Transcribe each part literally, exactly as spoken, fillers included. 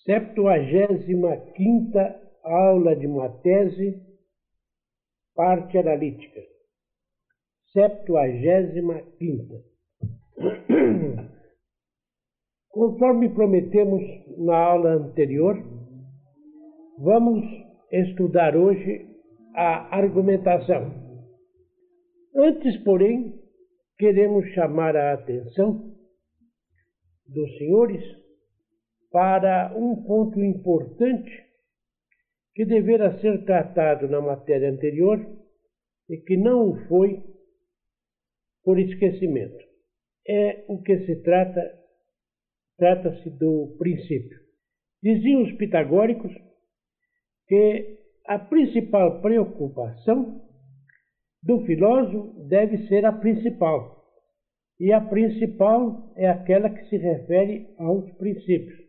Septuagésima quinta aula de uma tese, parte analítica. Septuagésima quinta. Conforme prometemos na aula anterior, vamos estudar hoje a argumentação. Antes, porém, queremos chamar a atenção dos senhores para um ponto importante que deverá ser tratado na matéria anterior e que não foi por esquecimento. É o que se trata, trata-se do princípio. Diziam os pitagóricos que a principal preocupação do filósofo deve ser a principal, e a principal é aquela que se refere aos princípios.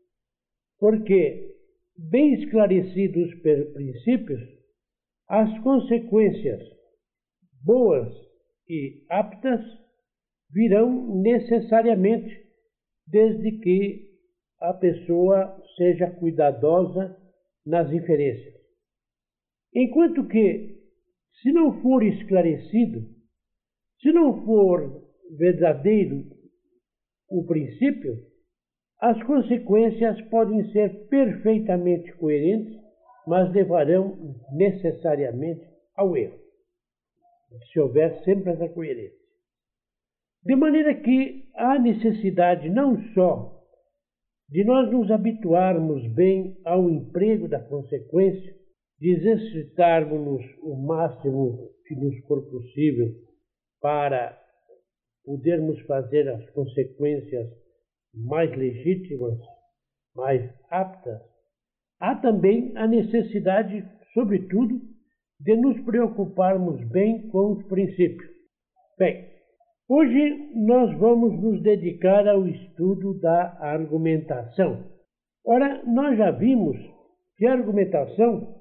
Porque, bem esclarecidos pelos princípios, as consequências boas e aptas virão necessariamente, desde que a pessoa seja cuidadosa nas inferências. Enquanto que, se não for esclarecido, se não for verdadeiro o princípio, as consequências podem ser perfeitamente coerentes, mas levarão necessariamente ao erro, se houver sempre essa coerência. De maneira que há necessidade não só de nós nos habituarmos bem ao emprego da consequência, de exercitarmos o máximo que nos for possível para podermos fazer as consequências mais legítimas, mais aptas, há também a necessidade, sobretudo, de nos preocuparmos bem com os princípios. Bem, hoje nós vamos nos dedicar ao estudo da argumentação. Ora, nós já vimos que a argumentação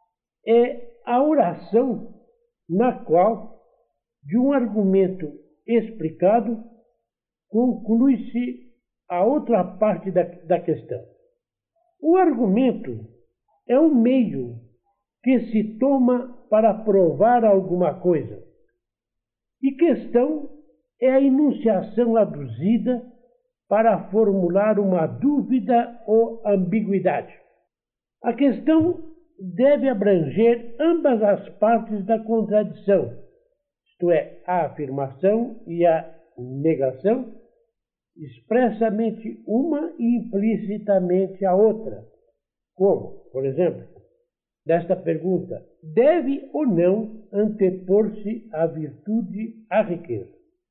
é a oração na qual, de um argumento explicado, conclui-se a outra parte da, da questão. O argumento é um meio que se toma para provar alguma coisa. E questão é a enunciação aduzida para formular uma dúvida ou ambiguidade. A questão deve abranger ambas as partes da contradição, isto é, a afirmação e a negação, expressamente uma e implicitamente a outra. Como, por exemplo, nesta pergunta, deve ou não antepor-se a virtude à riqueza?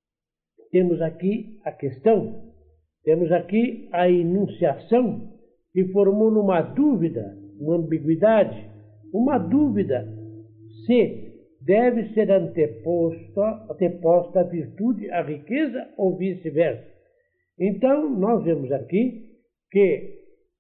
Temos aqui a questão, temos aqui a enunciação que formula uma dúvida, uma ambiguidade, uma dúvida se deve ser anteposta, anteposta a virtude à riqueza ou vice-versa. Então, nós vemos aqui que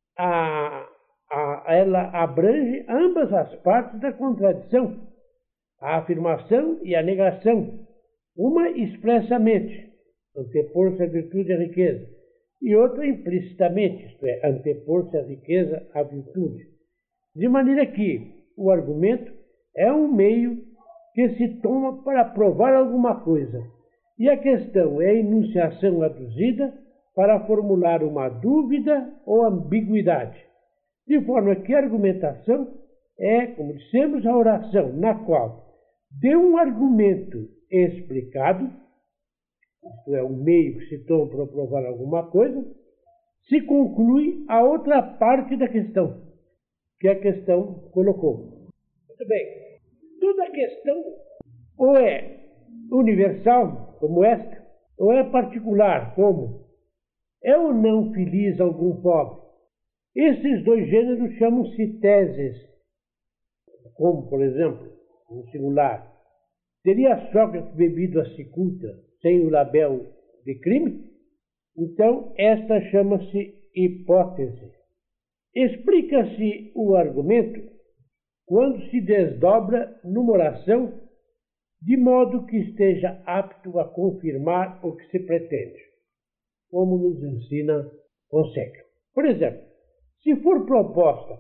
a, a, ela abrange ambas as partes da contradição, a afirmação e a negação, uma expressamente, antepor-se a virtude à riqueza, e outra implicitamente, isto é, antepor-se a riqueza à virtude. De maneira que o argumento é um meio que se toma para provar alguma coisa, e a questão é a enunciação aduzida para formular uma dúvida ou ambiguidade. De forma que a argumentação é, como dissemos, a oração na qual, de um argumento explicado, isto é, um meio que se toma para provar alguma coisa, se conclui a outra parte da questão, que a questão colocou. Muito bem. Toda questão ou é universal, como esta, ou é particular, como é ou não feliz algum pobre. Esses dois gêneros chamam-se teses, como, por exemplo, no singular, teria Sócrates bebido a cicuta sem o labéu de crime? Então, esta chama-se hipótese. Explica-se o argumento quando se desdobra numa oração de modo que esteja apto a confirmar o que se pretende, como nos ensina Fonseca. Por exemplo, Se for proposta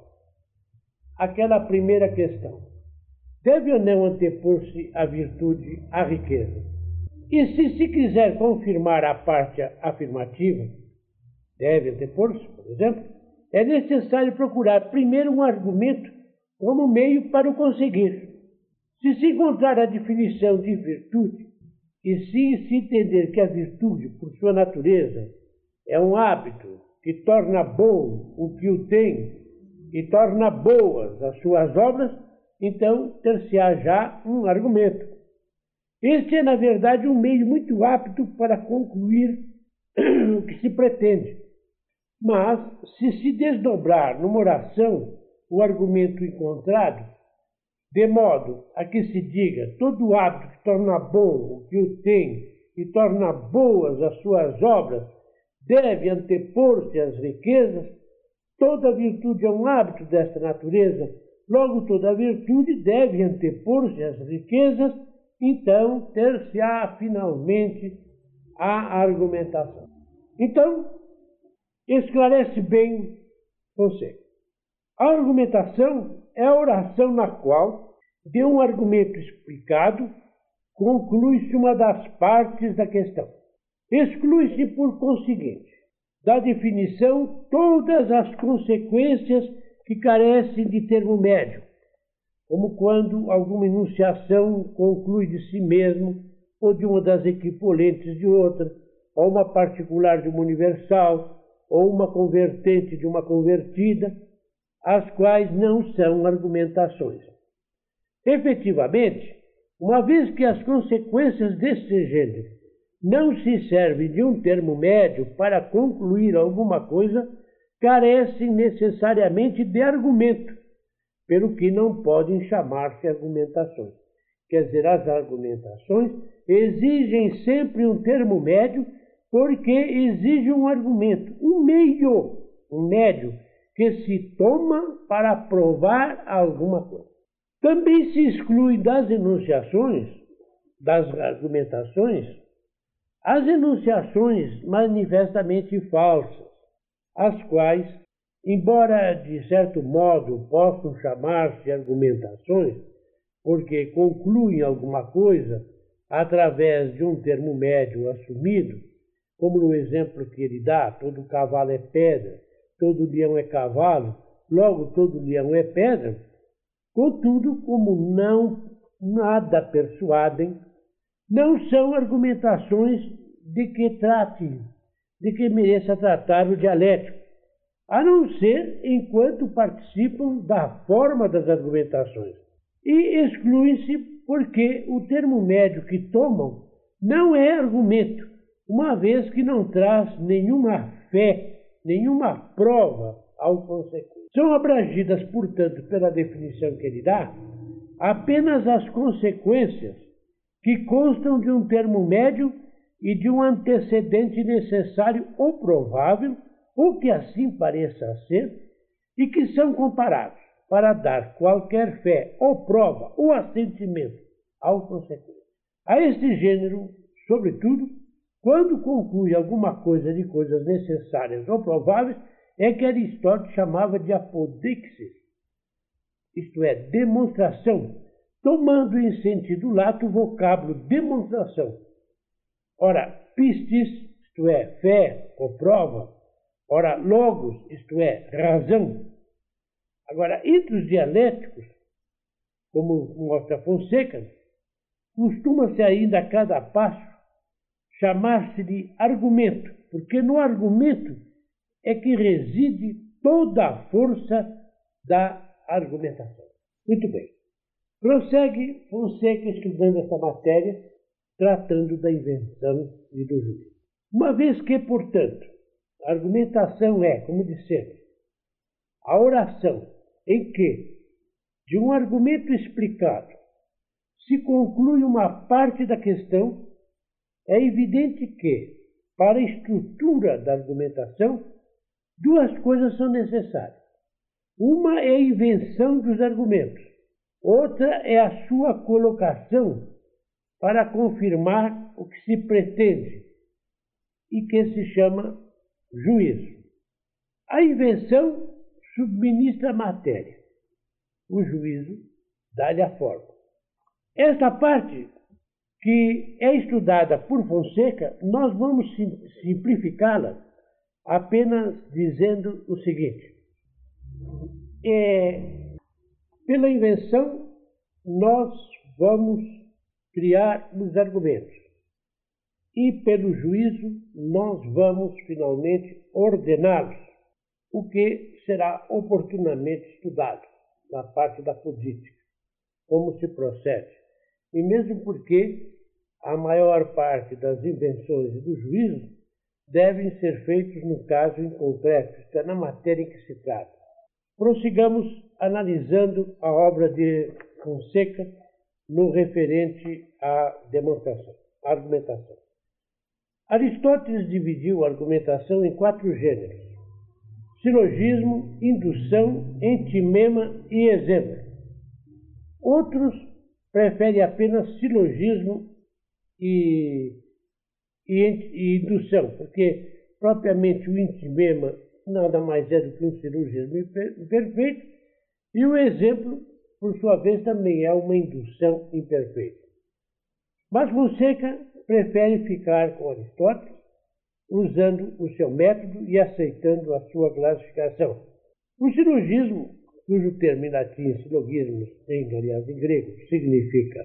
aquela primeira questão, deve ou não antepor-se a virtude à riqueza? E se se quiser confirmar a parte afirmativa, deve antepor-se, por exemplo, é necessário procurar primeiro um argumento como meio para o conseguir. Se se encontrar a definição de virtude, e se se entender que a virtude, por sua natureza, é um hábito que torna bom o que o tem e torna boas as suas obras, então ter-se-á já um argumento. Este é, na verdade, um meio muito apto para concluir o que se pretende. Mas, se se desdobrar numa oração o argumento encontrado, de modo a que se diga todo hábito que torna bom o que o tem e torna boas as suas obras deve antepor-se às riquezas, toda virtude é um hábito desta natureza, logo toda virtude deve antepor-se às riquezas, então ter-se-á finalmente a argumentação. Então, esclarece bem Fonseca. A argumentação é a oração na qual, de um argumento explicado, conclui-se uma das partes da questão. Exclui-se, por conseguinte, da definição todas as consequências que carecem de termo médio, como quando alguma enunciação conclui de si mesmo, ou de uma das equipolentes de outra, ou uma particular de uma universal, ou uma convertente de uma convertida, as quais não são argumentações. Efetivamente, uma vez que as consequências deste gênero não se servem de um termo médio para concluir alguma coisa, carecem necessariamente de argumento, pelo que não podem chamar-se argumentações. Quer dizer, as argumentações exigem sempre um termo médio, porque exige um argumento, um meio, um médio, que se toma para provar alguma coisa. Também se exclui das enunciações, das argumentações, as enunciações manifestamente falsas, as quais, embora de certo modo possam chamar-se argumentações, porque concluem alguma coisa através de um termo médio assumido, como no exemplo que ele dá, todo cavalo é pedra, todo leão é cavalo, logo todo leão é pedra. Contudo, como não nada persuadem, não são argumentações de que trate, de que mereça tratar o dialético, a não ser enquanto participam da forma das argumentações. E excluem-se porque o termo médio que tomam não é argumento, uma vez que não traz nenhuma fé, nenhuma prova ao consequente. São abrangidas, portanto, pela definição que ele dá, apenas as consequências que constam de um termo médio e de um antecedente necessário ou provável, ou que assim pareça ser, e que são comparados para dar qualquer fé ou prova ou assentimento ao consequente. A este gênero, sobretudo, quando conclui alguma coisa de coisas necessárias ou prováveis, é que Aristóteles chamava de apodeixis, isto é, demonstração, tomando em sentido lato o vocábulo demonstração. Ora, pistis, isto é, fé ou prova, ora, logos, isto é, razão. Agora, entre os dialéticos, como mostra Fonseca, costuma-se ainda a cada passo chamar-se de argumento, porque no argumento é que reside toda a força da argumentação. Muito bem. Prossegue Fonseca estudando essa matéria, tratando da invenção e do juízo. Uma vez que, portanto, a argumentação é, como dissemos, a oração em que, de um argumento explicado, se conclui uma parte da questão, é evidente que, para a estrutura da argumentação, duas coisas são necessárias. Uma é a invenção dos argumentos, outra é a sua colocação para confirmar o que se pretende e que se chama juízo. A invenção subministra a matéria, o juízo dá-lhe a forma. Esta parte que é estudada por Fonseca, nós vamos simplificá-la apenas dizendo o seguinte: é, pela invenção, nós vamos criar os argumentos. E pelo juízo, nós vamos finalmente ordená-los, o que será oportunamente estudado na parte da política, como se procede. E mesmo porque a maior parte das invenções e do juízo devem ser feitos no caso em concreto, isto é, na matéria em que se trata. Prossigamos analisando a obra de Fonseca no referente à demonstração, à argumentação. Aristóteles dividiu a argumentação em quatro gêneros: silogismo, indução, entimema e exemplo. Outros preferem apenas silogismo e, e, e indução, porque propriamente o entimema nada mais é do que um silogismo imperfeito, e o exemplo, por sua vez, também é uma indução imperfeita. Mas Fonseca prefere ficar com Aristóteles, usando o seu método e aceitando a sua classificação. O silogismo, cujo termo em latim, silogismos, em, aliás, em grego, significa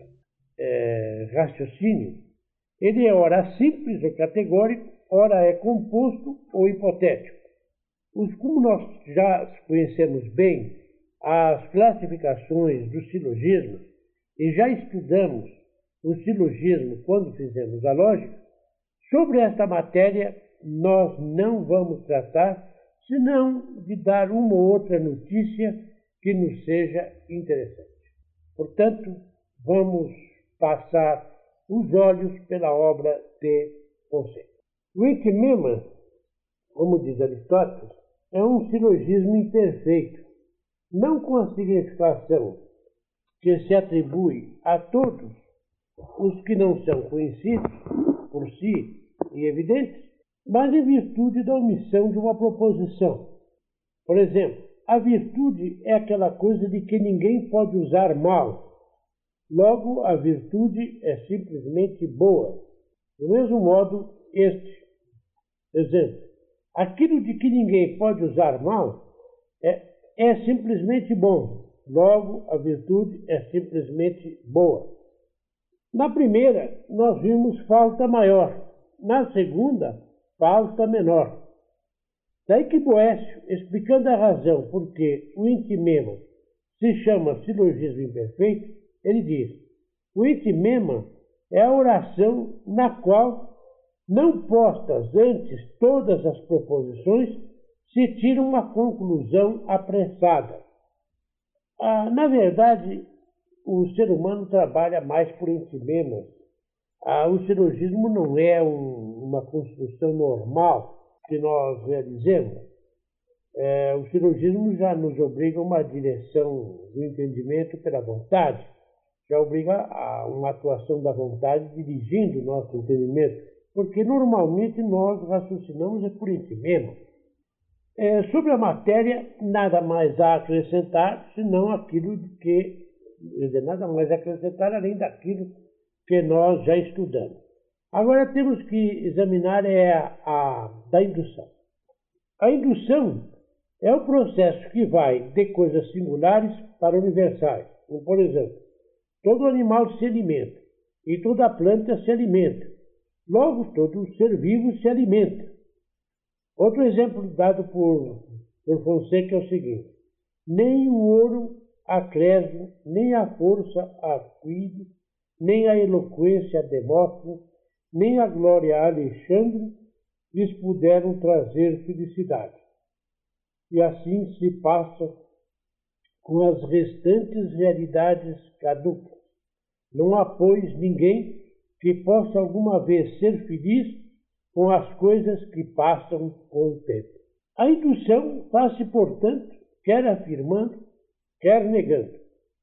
é, raciocínio, ele é ora simples ou categórico, ora é composto ou hipotético. Os, como nós já conhecemos bem as classificações dos silogismos e já estudamos o silogismo quando fizemos a lógica, sobre esta matéria nós não vamos tratar, senão de dar uma ou outra notícia que nos seja interessante. Portanto, vamos passar os olhos pela obra de Fonseca. O entimema, como diz Aristóteles, é um silogismo imperfeito, não com a significação que se atribui a todos os que não são conhecidos por si e evidentes, mas em virtude da omissão de uma proposição. Por exemplo, a virtude é aquela coisa de que ninguém pode usar mal. Logo, a virtude é simplesmente boa. Do mesmo modo, este exemplo, aquilo de que ninguém pode usar mal é, é simplesmente bom. Logo, a virtude é simplesmente boa. Na primeira, nós vimos falta maior. Na segunda, falta menor. Daí que Boécio, explicando a razão por que o entimema se chama silogismo imperfeito, ele diz: o entimema é a oração na qual, não postas antes todas as proposições, se tira uma conclusão apressada. Ah, na verdade, o ser humano trabalha mais por entimemas. Ah, o silogismo não é um, uma construção normal que nós realizemos. É, o silogismo já nos obriga a uma direção do entendimento pela vontade, já obriga a uma atuação da vontade dirigindo o nosso entendimento, porque normalmente nós raciocinamos é por entimema. É, sobre a matéria, nada mais a acrescentar, senão aquilo de que, nada mais a acrescentar além daquilo que nós já estudamos. Agora temos que examinar é a, a da indução. A indução é o processo que vai de coisas singulares para universais. Como, por exemplo, todo animal se alimenta e toda planta se alimenta. Logo, todo ser vivo se alimenta. Outro exemplo dado por, por Fonseca é o seguinte: nem o ouro a Creso, nem a força a Aquiles, nem a eloquência a Demóstenes, nem a glória a Alexandre lhes puderam trazer felicidade. E assim se passa com as restantes realidades caducas. Não há, pois, ninguém que possa alguma vez ser feliz com as coisas que passam com o tempo. A indução faz-se, portanto, quer afirmando, quer negando.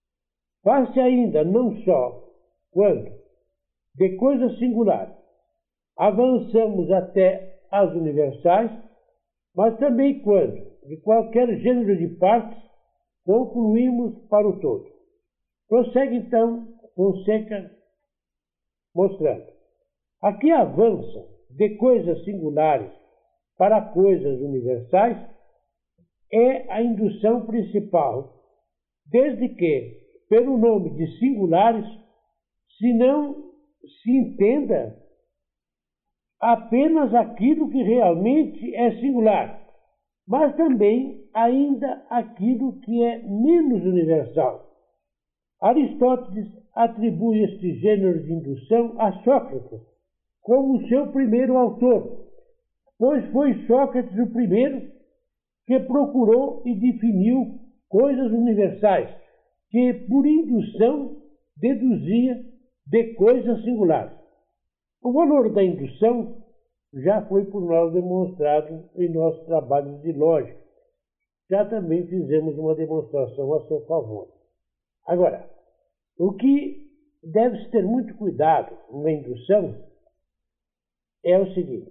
Faz-se ainda não só quando, de coisas singulares, avançamos até as universais, mas também quando, de qualquer gênero de partes, concluímos para o todo. Prossegue então Fonseca mostrando. Aqui avança de coisas singulares para coisas universais é a indução principal, desde que, pelo nome de singulares, se não se entenda apenas aquilo que realmente é singular, mas também ainda aquilo que é menos universal. Aristóteles atribui este gênero de indução a Sócrates como seu primeiro autor, pois foi Sócrates o primeiro que procurou e definiu coisas universais, que por indução deduzia de coisas singulares. O valor da indução já foi por nós demonstrado em nossos trabalhos de lógica. Já também fizemos uma demonstração a seu favor. Agora, o que deve-se ter muito cuidado na indução é o seguinte.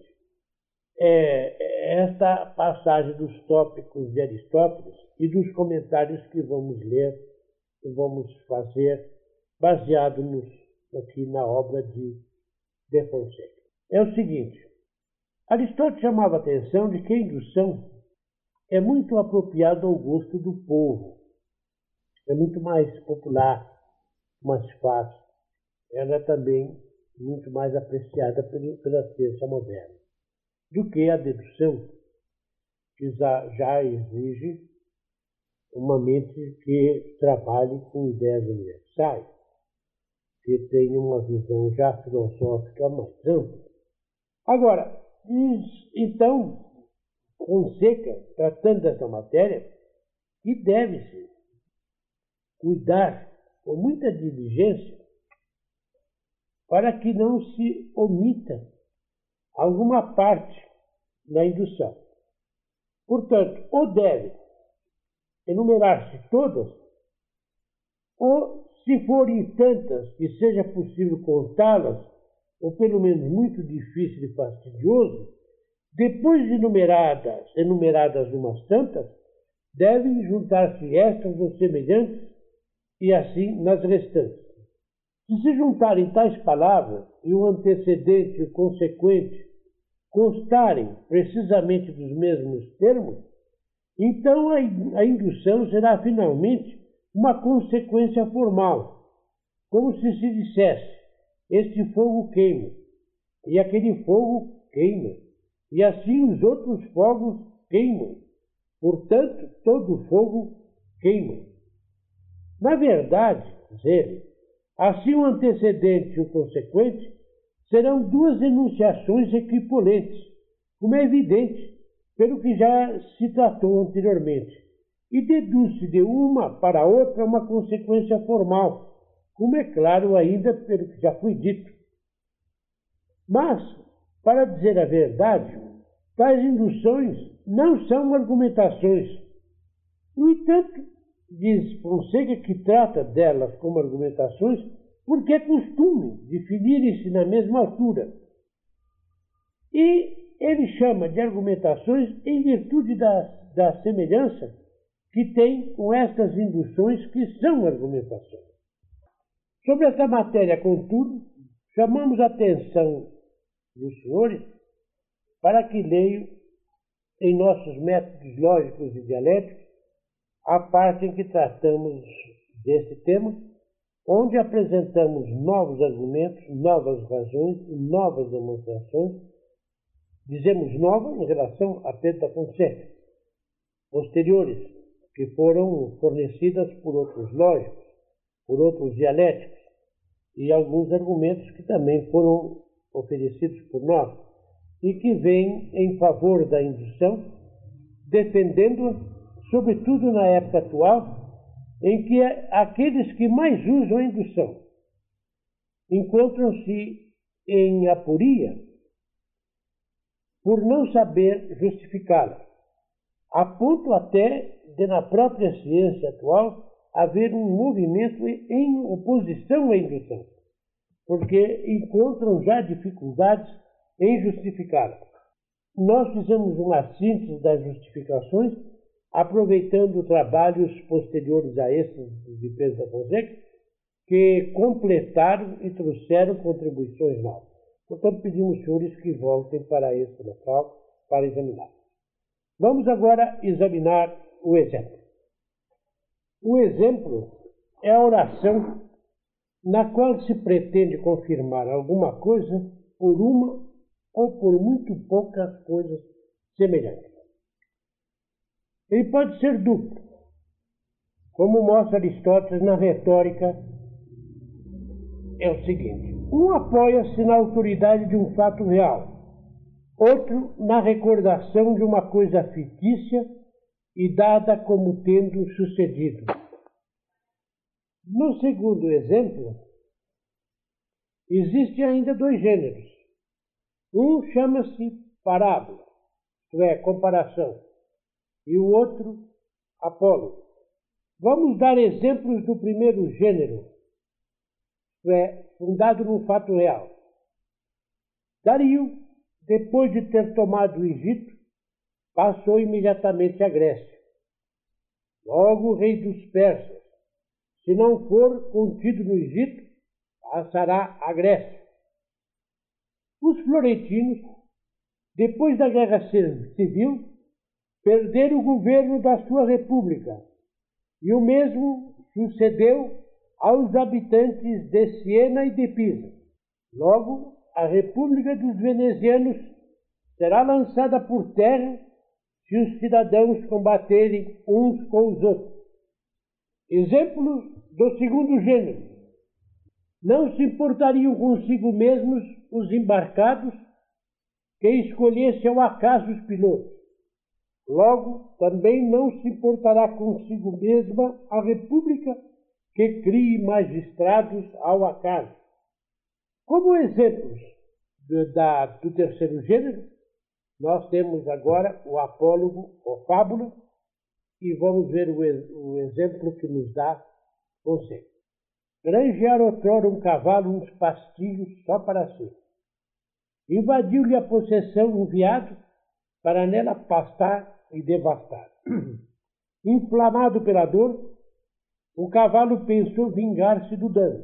É esta passagem dos tópicos de Aristóteles e dos comentários que vamos ler, que vamos fazer, baseado nos, aqui na obra de, de Fonseca. É o seguinte, Aristóteles chamava a atenção de que a indução é muito apropriada ao gosto do povo, é muito mais popular, mais fácil, ela é também muito mais apreciada pela ciência moderna do que a dedução, que já exige uma mente que trabalhe com ideias universais, que tenha uma visão já filosófica mais ampla. Agora, então, Fonseca, tratando dessa matéria, que deve-se cuidar com muita diligência para que não se omita alguma parte da indução. Portanto, ou deve enumerar-se todas, ou, se forem tantas que seja possível contá-las, ou pelo menos muito difícil e fastidioso, depois de enumeradas, enumeradas umas tantas, devem juntar-se estas ou semelhantes, e assim nas restantes. Se se juntarem tais palavras e o antecedente e o consequente constarem precisamente dos mesmos termos, então a indução será finalmente uma consequência formal, como se se dissesse, este fogo queima, e aquele fogo queima, e assim os outros fogos queimam, portanto todo fogo queima. Na verdade, diz ele, assim o antecedente e o consequente serão duas enunciações equipolentes, como é evidente, pelo que já se tratou anteriormente, e deduz-se de uma para a outra uma consequência formal, como é claro ainda pelo que já foi dito. Mas, para dizer a verdade, tais induções não são argumentações. No entanto, diz Fonseca que trata delas como argumentações porque é costume definirem-se na mesma altura. E ele chama de argumentações em virtude da, da semelhança que tem com estas induções que são argumentações. Sobre essa matéria, contudo, chamamos a atenção dos senhores para que leiam em nossos métodos lógicos e dialéticos a parte em que tratamos desse tema, onde apresentamos novos argumentos, novas razões e novas demonstrações, dizemos novas em relação a Pedro Fonseca, posteriores, que foram fornecidas por outros lógicos, por outros dialéticos, e alguns argumentos que também foram oferecidos por nós, e que vêm em favor da indução, defendendo-a, sobretudo na época atual, em que aqueles que mais usam a indução encontram-se em aporia por não saber justificá-la, a ponto até de, na própria ciência atual, haver um movimento em oposição à indução, porque encontram já dificuldades em justificá-la. nós fizemos uma síntese das justificações, aproveitando trabalhos posteriores a esses de Pedro da Fonseca, que completaram e trouxeram contribuições novas. Portanto, pedimos aos senhores que voltem para esse local para examinar. Vamos agora examinar o exemplo. O exemplo é a oração na qual se pretende confirmar alguma coisa por uma ou por muito poucas coisas semelhantes. Ele pode ser duplo, como mostra Aristóteles na retórica, é o seguinte: um apoia-se na autoridade de um fato real, outro na recordação de uma coisa fictícia e dada como tendo sucedido. No segundo exemplo, existem ainda dois gêneros. Um chama-se parábola, isto é, comparação, e o outro, apólogo. Vamos dar exemplos do primeiro gênero, isto é, fundado no fato real. Dario, depois de ter tomado o Egito, passou imediatamente à Grécia. Logo o rei dos persas, se não for contido no Egito, passará à Grécia. Os florentinos, depois da guerra civil, perderam o governo da sua república, e o mesmo sucedeu aos habitantes de Siena e de Pisa. Logo, a república dos venezianos será lançada por terra se os cidadãos combaterem uns com os outros. Exemplo do segundo gênero: não se importariam consigo mesmos os embarcados que escolhessem ao acaso os pilotos. Logo, também não se importará consigo mesma a república que crie magistrados ao acaso. Como exemplos do, da, do terceiro gênero, nós temos agora o apólogo, ou fábula, e vamos ver o, o exemplo que nos dá Fonseca. Granjear outrora um cavalo uns pastilhos só para si. Invadiu-lhe a possessão um veado para nela pastar e devastar. Inflamado pela dor, o cavalo pensou vingar-se do dano.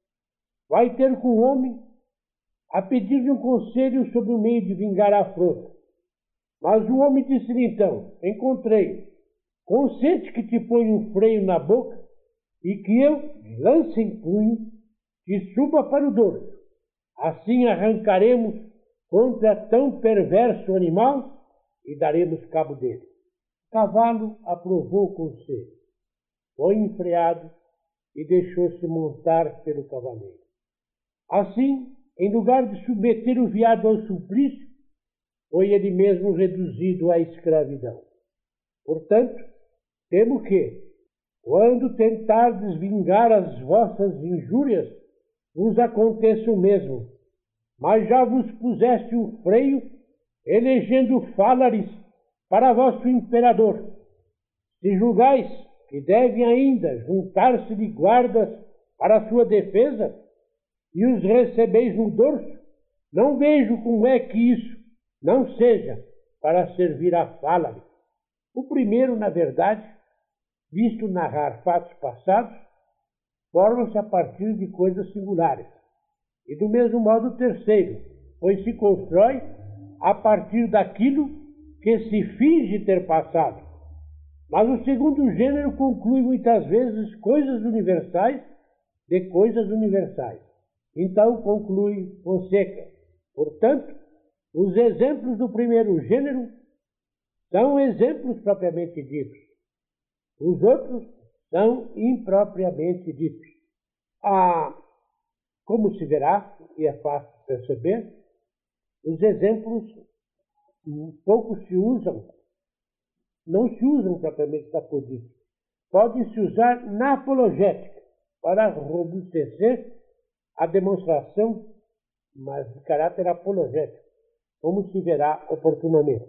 Vai ter com o homem a pedir-lhe um conselho sobre o meio de vingar a afronta. Mas o homem disse-lhe então: encontrei. Consente que te ponha um freio na boca e que eu, de lança em punho, te suba para o dorso. Assim arrancaremos contra tão perverso animal e daremos cabo dele. O cavalo aprovou o conselho, foi enfreado e deixou-se montar pelo cavaleiro. Assim, em lugar de submeter o veado ao suplício, foi ele mesmo reduzido à escravidão. Portanto, temo que, quando tentardes vingar as vossas injúrias, vos aconteça o mesmo. Mas já vos puseste um freio, elegendo Fálares para vosso imperador. Se julgais que devem ainda juntar-se de guardas para a sua defesa, e os recebeis no dorso, não vejo como é que isso não seja para servir a Fálares. O primeiro, na verdade, visto narrar fatos passados, forma-se a partir de coisas singulares. E do mesmo modo o terceiro, pois se constrói a partir daquilo que se finge ter passado. Mas o segundo gênero conclui muitas vezes coisas universais de coisas universais. Então conclui Fonseca: portanto, os exemplos do primeiro gênero são exemplos propriamente ditos. Os outros são impropriamente ditos. Ah, como se verá, e é fácil perceber, os exemplos pouco se usam, não se usam propriamente da política. Podem-se usar na apologética, para robustecer a demonstração, mas de caráter apologético, como se verá oportunamente.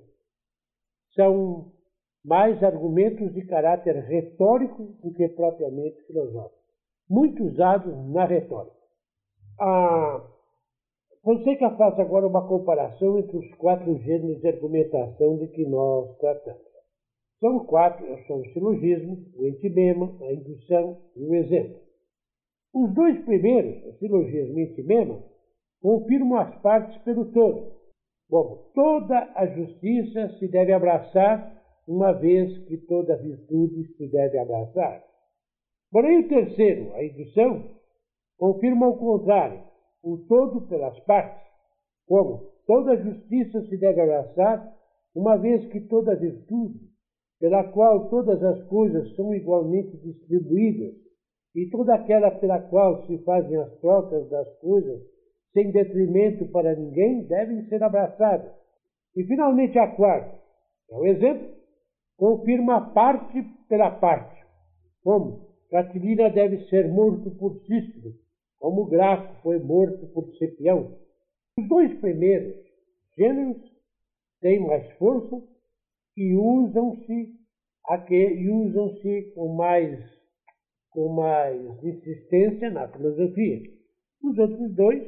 São mais argumentos de caráter retórico do que propriamente filosófico, muito usados na retórica. Ah, Fonseca faz agora uma comparação entre os quatro gêneros de argumentação de que nós tratamos. São quatro, são o silogismo, o entimema, a indução e o exemplo. Os dois primeiros, o silogismo e o entimema, confirmam as partes pelo todo. Bom, toda a justiça se deve abraçar, uma vez que toda virtude se deve abraçar. Porém, o terceiro, a indução, confirma o contrário, o todo pelas partes, como toda justiça se deve abraçar, uma vez que toda virtude, pela qual todas as coisas são igualmente distribuídas, e toda aquela pela qual se fazem as trocas das coisas, sem detrimento para ninguém, devem ser abraçadas. E, finalmente, a quarta, é o exemplo, confirma a parte pela parte, como Catilina deve ser morto por Cícero, como Graco foi morto por Cepião. Os dois primeiros gêneros têm mais força e usam-se e usam-se com mais, com mais insistência na filosofia. Os outros dois,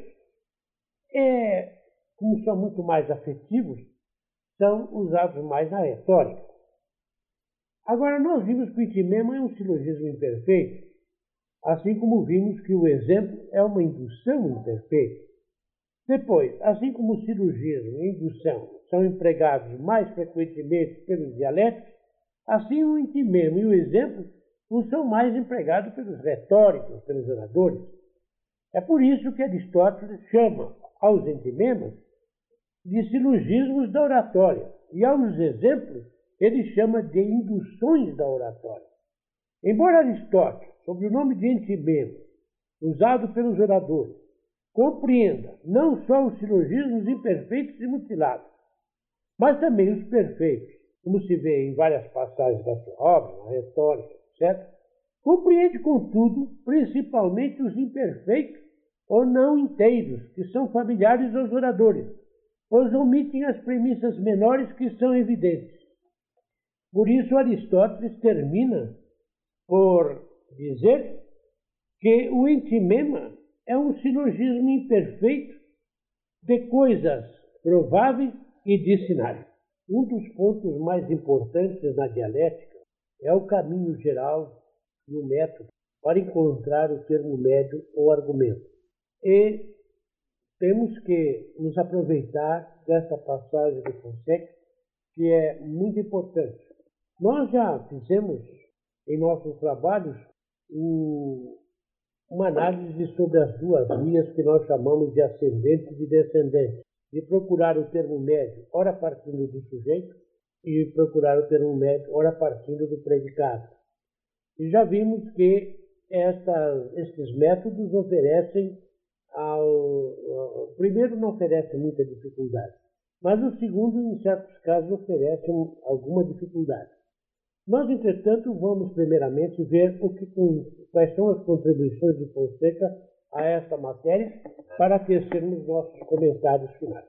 é, como são muito mais afetivos, são usados mais na retórica. Agora, nós vimos que o entimema é um silogismo imperfeito, assim como vimos que o exemplo é uma indução imperfeita. Depois, assim como o silogismo e a indução são empregados mais frequentemente pelos dialéticos, assim o entimema e o exemplo não são mais empregados pelos retóricos, pelos oradores. É por isso que Aristóteles chama aos entimemas de silogismos da oratória e aos exemplos ele chama de induções da oratória. Embora Aristóteles, sob o nome de entimema, usado pelos oradores, compreenda não só os silogismos imperfeitos e mutilados, mas também os perfeitos, como se vê em várias passagens da sua obra, na retórica, etcétera, compreende, contudo, principalmente os imperfeitos ou não inteiros, que são familiares aos oradores, pois omitem as premissas menores que são evidentes. Por isso, Aristóteles termina por dizer que o entimema é um silogismo imperfeito de coisas prováveis e de sinais. Um dos pontos mais importantes na dialética é o caminho geral e o método para encontrar o termo médio ou argumento. E temos que nos aproveitar dessa passagem de Fonseca, que é muito importante. Nós já fizemos em nossos trabalhos uma análise sobre as duas linhas que nós chamamos de ascendente e descendente, de procurar o termo médio, ora partindo do sujeito, e procurar o termo médio, ora partindo do predicado. E já vimos que estas, estes métodos oferecem, ao, o primeiro não oferece muita dificuldade, mas o segundo, em certos casos, oferece alguma dificuldade. Nós, entretanto, vamos primeiramente ver o que, quais são as contribuições de Fonseca a esta matéria para tecermos nossos comentários finais.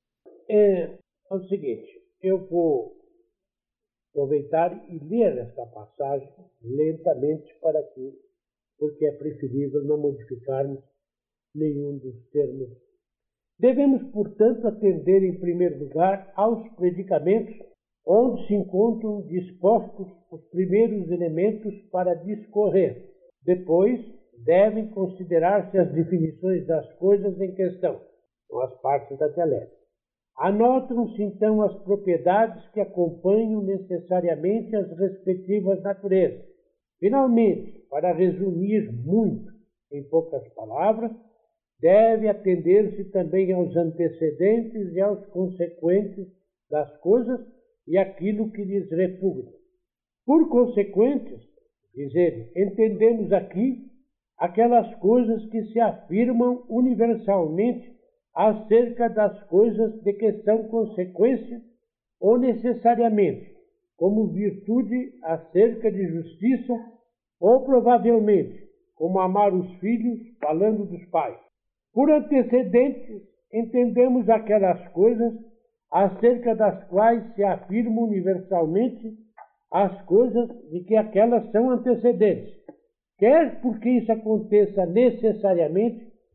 É, é o seguinte, eu vou aproveitar e ler esta passagem lentamente para que, porque é preferível não modificarmos nenhum dos termos. Devemos, portanto, atender em primeiro lugar aos predicamentos onde se encontram dispostos os primeiros elementos para discorrer. Depois, devem considerar-se as definições das coisas em questão, são as partes da dialética. Anotam-se, então, as propriedades que acompanham necessariamente as respectivas naturezas. Finalmente, para resumir muito em poucas palavras, deve atender-se também aos antecedentes e aos consequentes das coisas e aquilo que lhes repugna. Por consequentes, diz ele, entendemos aqui aquelas coisas que se afirmam universalmente acerca das coisas de que são consequência ou necessariamente, como virtude acerca de justiça, ou provavelmente, como amar os filhos, falando dos pais. Por antecedentes, entendemos aquelas coisas acerca das quais se afirma universalmente as coisas de que aquelas são antecedentes, quer porque isso aconteça necessariamente,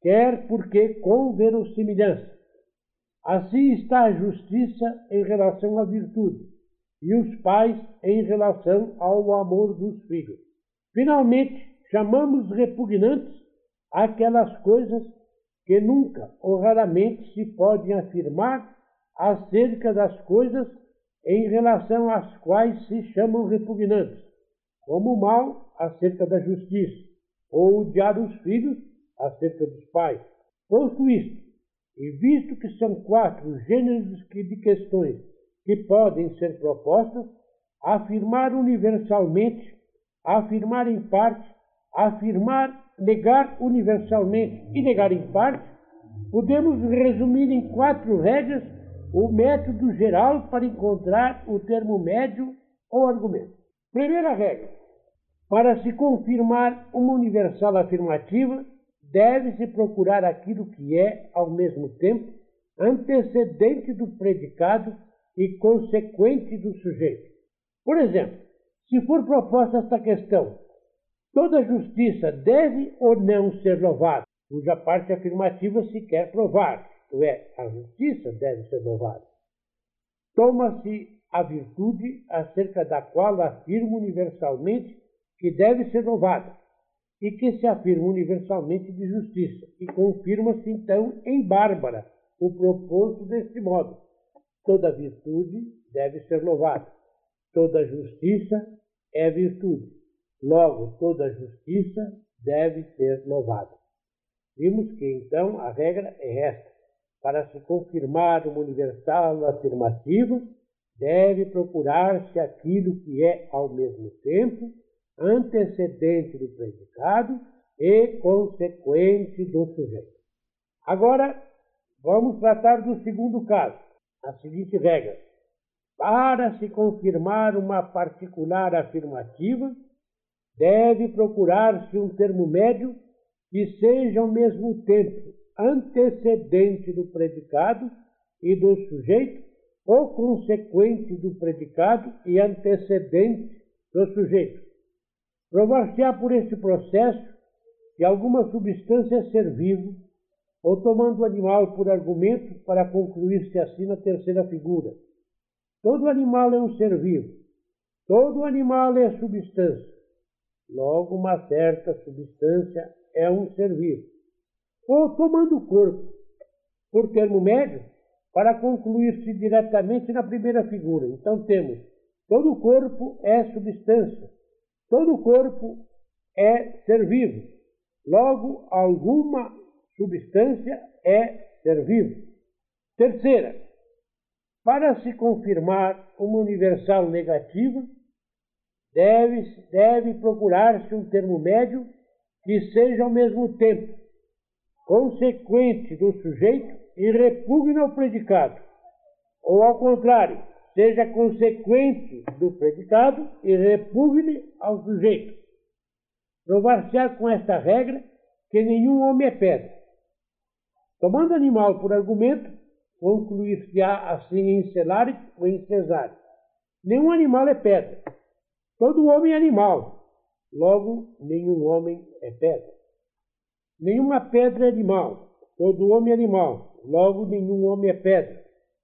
quer porque com verossimilhança. Assim está a justiça em relação à virtude, e os pais em relação ao amor dos filhos. Finalmente, chamamos repugnantes aquelas coisas que nunca ou raramente se podem afirmar acerca das coisas em relação às quais se chamam repugnantes, como o mal acerca da justiça, ou odiar os filhos acerca dos pais. Posto isto, e visto que são quatro gêneros de questões que podem ser propostas, afirmar universalmente, afirmar em parte, afirmar, negar universalmente e negar em parte, podemos resumir em quatro regras o método geral para encontrar o termo médio ou argumento. Primeira regra: para se confirmar uma universal afirmativa, deve-se procurar aquilo que é, ao mesmo tempo, antecedente do predicado e consequente do sujeito. Por exemplo, se for proposta esta questão: toda justiça deve ou não ser louvada, cuja parte afirmativa se quer provar, isto é, a justiça deve ser louvada. Toma-se a virtude acerca da qual afirma universalmente que deve ser louvada, e que se afirma universalmente de justiça, e confirma-se então em Bárbara o proposto deste modo: toda virtude deve ser louvada, toda justiça é virtude, logo toda justiça deve ser louvada. Vimos que então a regra é esta: para se confirmar uma universal afirmativa, deve procurar-se aquilo que é ao mesmo tempo antecedente do predicado e consequente do sujeito. Agora, vamos tratar do segundo caso, a seguinte regra: para se confirmar uma particular afirmativa, deve procurar-se um termo médio que seja ao mesmo tempo antecedente do predicado e do sujeito, ou consequente do predicado e antecedente do sujeito. Provar-se-á por este processo que alguma substância é ser vivo, ou tomando o animal por argumento para concluir-se assim na terceira figura. Todo animal é um ser vivo, todo animal é substância, logo uma certa substância é um ser vivo. Ou tomando o corpo por termo médio para concluir-se diretamente na primeira figura. Então temos: todo o corpo é substância, todo o corpo é ser vivo, logo alguma substância é ser vivo. Terceira: para se confirmar uma universal negativa, deve, deve procurar-se um termo médio que seja ao mesmo tempo consequente do sujeito e repugne ao predicado, ou ao contrário, seja consequente do predicado e repugne ao sujeito. Provar-se-á com esta regra que nenhum homem é pedra. Tomando animal por argumento, concluir-se-á assim em Celárico ou em Cesário: nenhum animal é pedra, todo homem é animal, logo nenhum homem é pedra. Nenhuma pedra é animal, todo homem é animal, logo nenhum homem é pedra.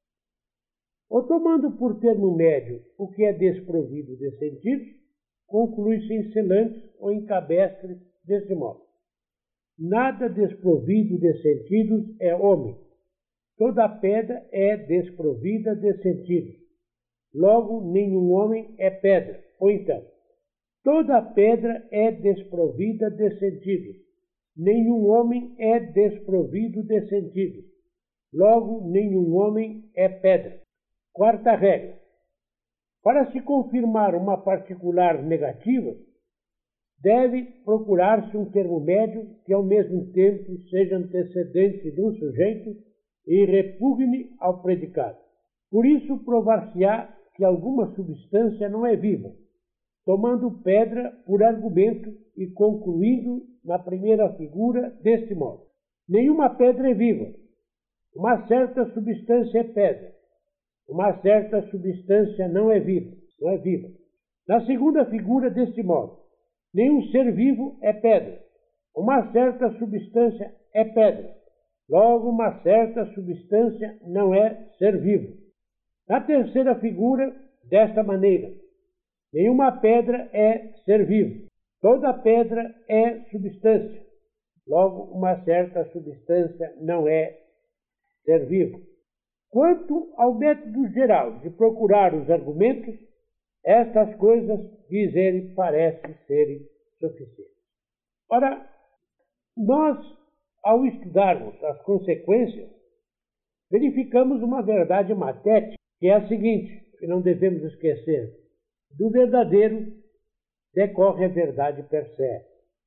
Ou tomando por termo médio o que é desprovido de sentidos, conclui-se em Celantes ou em Cabestres deste modo: nada desprovido de sentidos é homem, toda pedra é desprovida de sentidos, logo nenhum homem é pedra. Ou então: toda pedra é desprovida de sentidos, nenhum homem é desprovido de sentidos, logo nenhum homem é pedra. Quarta regra: para se confirmar uma particular negativa, deve procurar-se um termo médio que ao mesmo tempo seja antecedente do sujeito e repugne ao predicado. Por isso, provar-se-á que alguma substância não é viva, tomando pedra por argumento e concluindo na primeira figura deste modo: nenhuma pedra é viva, uma certa substância é pedra, uma certa substância não é viva, não é viva. Na segunda figura deste modo: nenhum ser vivo é pedra, uma certa substância é pedra. Logo, uma certa substância não é ser vivo. Na terceira figura, desta maneira: nenhuma pedra é ser vivo. Toda pedra é substância. Logo, uma certa substância não é ser vivo. Quanto ao método geral de procurar os argumentos, estas coisas, diz ele, parecem serem suficientes. Ora, nós, ao estudarmos as consequências, verificamos uma verdade matética, que é a seguinte, que não devemos esquecer: do verdadeiro decorre a verdade per se,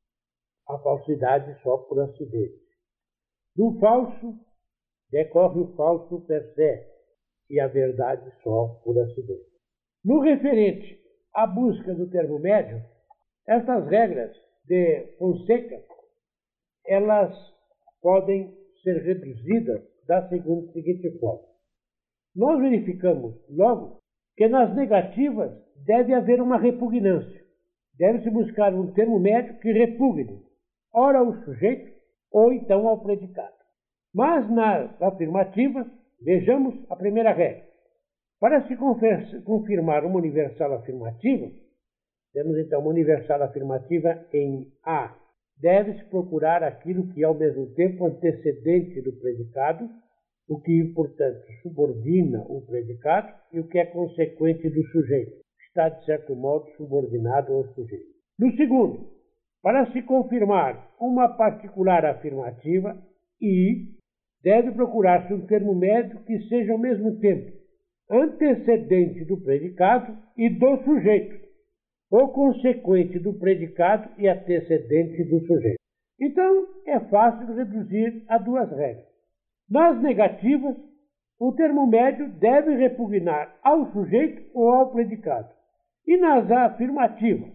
a falsidade só por acidente. Do falso decorre o falso per se, e a verdade só por acidente. No referente à busca do termo médio, estas regras de Fonseca, elas podem ser reduzidas da seguinte, seguinte forma. Nós verificamos logo que nas negativas deve haver uma repugnância. Deve-se buscar um termo médio que repugne, ora ao sujeito ou então ao predicado. Mas nas afirmativas, vejamos a primeira regra. Para se confirmar uma universal afirmativa, temos então uma universal afirmativa em A. Deve-se procurar aquilo que é ao mesmo tempo antecedente do predicado, o que, portanto, subordina o predicado e o que é consequente do sujeito, que está, de certo modo, subordinado ao sujeito. No segundo, para se confirmar uma particular afirmativa, I, deve procurar-se um termo médio que seja ao mesmo tempo antecedente do predicado e do sujeito, ou consequente do predicado e antecedente do sujeito. Então, é fácil reduzir a duas regras. Nas negativas, o termo médio deve repugnar ao sujeito ou ao predicado. E nas afirmativas,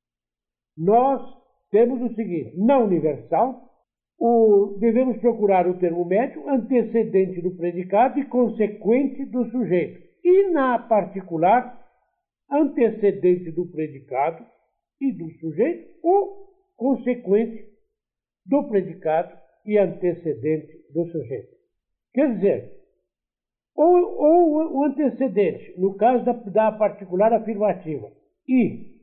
nós temos o seguinte: na universal, o, devemos procurar o termo médio antecedente do predicado e consequente do sujeito. E na particular, antecedente do predicado e do sujeito ou consequente do predicado e antecedente do sujeito. Quer dizer, ou, ou o antecedente, no caso da, da particular afirmativa, e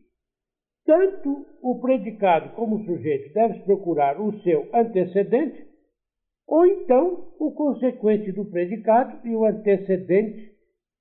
tanto o predicado como o sujeito devem procurar o seu antecedente, ou então o consequente do predicado e o antecedente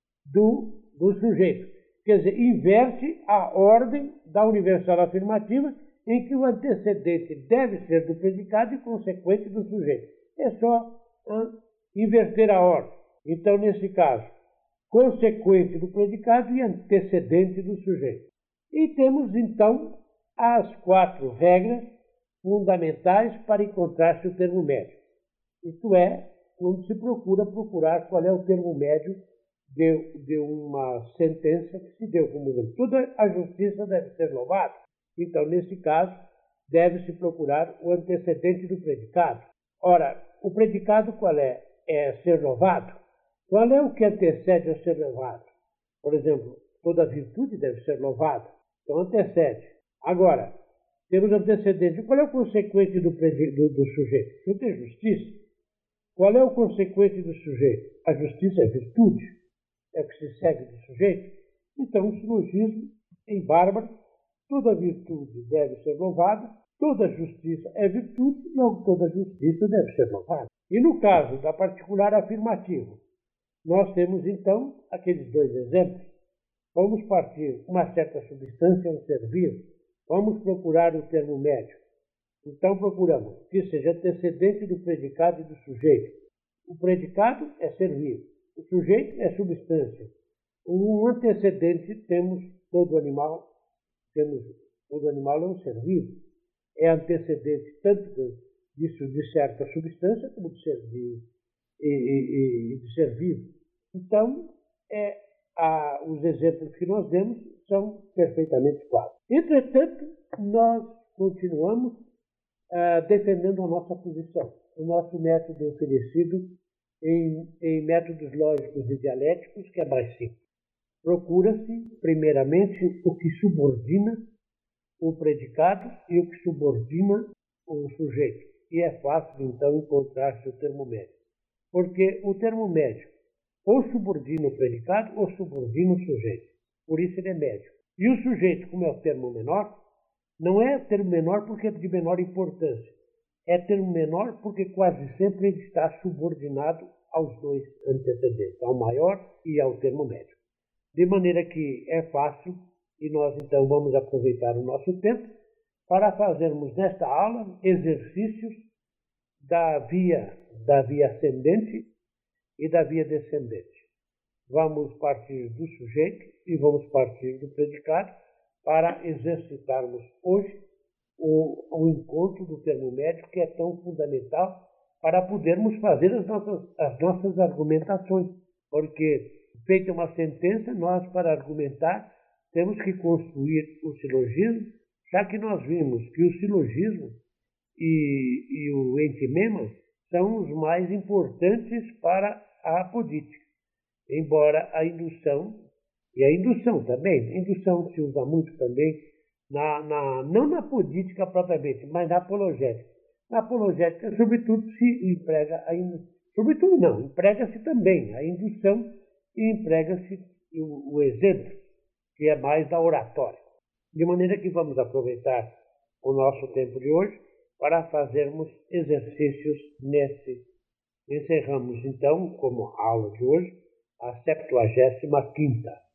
do, do sujeito. Quer dizer, inverte a ordem da universal afirmativa, em que o antecedente deve ser do predicado e consequente do sujeito. É só hein, inverter a ordem. Então, nesse caso, consequente do predicado e antecedente do sujeito. E temos, então, as quatro regras fundamentais para encontrar-se o termo médio. Isto é, quando se procura procurar qual é o termo médio de, de uma sentença que se deu, como exemplo. Toda a justiça deve ser louvada. Então, nesse caso, deve-se procurar o antecedente do predicado. Ora, o predicado qual é? É ser louvado. Qual é o que antecede a ser louvado? Por exemplo, toda virtude deve ser louvada. Então, antecede. Agora, temos antecedente. Qual é o consequente do, do, do sujeito? Não tem justiça. Qual é o consequente do sujeito? A justiça é virtude. É o que se segue do sujeito. Então, o silogismo, em Bárbara, toda virtude deve ser louvada, toda justiça é virtude, logo toda justiça deve ser louvada. E no caso da particular afirmativa, nós temos então aqueles dois exemplos. Vamos partir uma certa substância a ser vivo. Vamos procurar o termo médio. Então procuramos que seja antecedente do predicado e do sujeito. O predicado é ser vivo. O sujeito é substância. O antecedente temos todo animal. Temos, todo animal é um ser vivo. É antecedente tanto de, de certa substância como de ser, de, e, e, e de ser vivo. Então, é, a, os exemplos que nós demos são perfeitamente claros. Entretanto, nós continuamos uh, defendendo a nossa posição. O nosso método é oferecido em, em métodos lógicos e dialéticos, que é mais simples. Procura-se, primeiramente, o que subordina o predicado e o que subordina o sujeito. e é fácil, então, encontrar seu termo médio. Porque o termo médio ou subordina o predicado ou subordina o sujeito. Por isso ele é médio. E o sujeito, como é o termo menor, não é termo menor porque é de menor importância. É termo menor porque quase sempre ele está subordinado aos dois antecedentes, ao maior e ao termo médio. De maneira que é fácil, e nós então vamos aproveitar o nosso tempo para fazermos nesta aula exercícios da via, da via ascendente e da via descendente. Vamos partir do sujeito e vamos partir do predicado para exercitarmos hoje o, o encontro do termo médio, que é tão fundamental para podermos fazer as nossas, as nossas argumentações. Porque, feita uma sentença, nós, para argumentar, temos que construir o silogismo, já que nós vimos que o silogismo e, e o entimema são os mais importantes para a apodítica. Embora a indução, e a indução também, a indução se usa muito também, na, na, não na apodítica propriamente, mas na apologética. Na apologética, sobretudo, se emprega a indução. Sobretudo não, emprega-se também a indução e emprega-se o, o exemplo, que é mais da oratória. De maneira que vamos aproveitar o nosso tempo de hoje para fazermos exercícios nesse. Encerramos, então, como aula de hoje, a septuagésima quinta.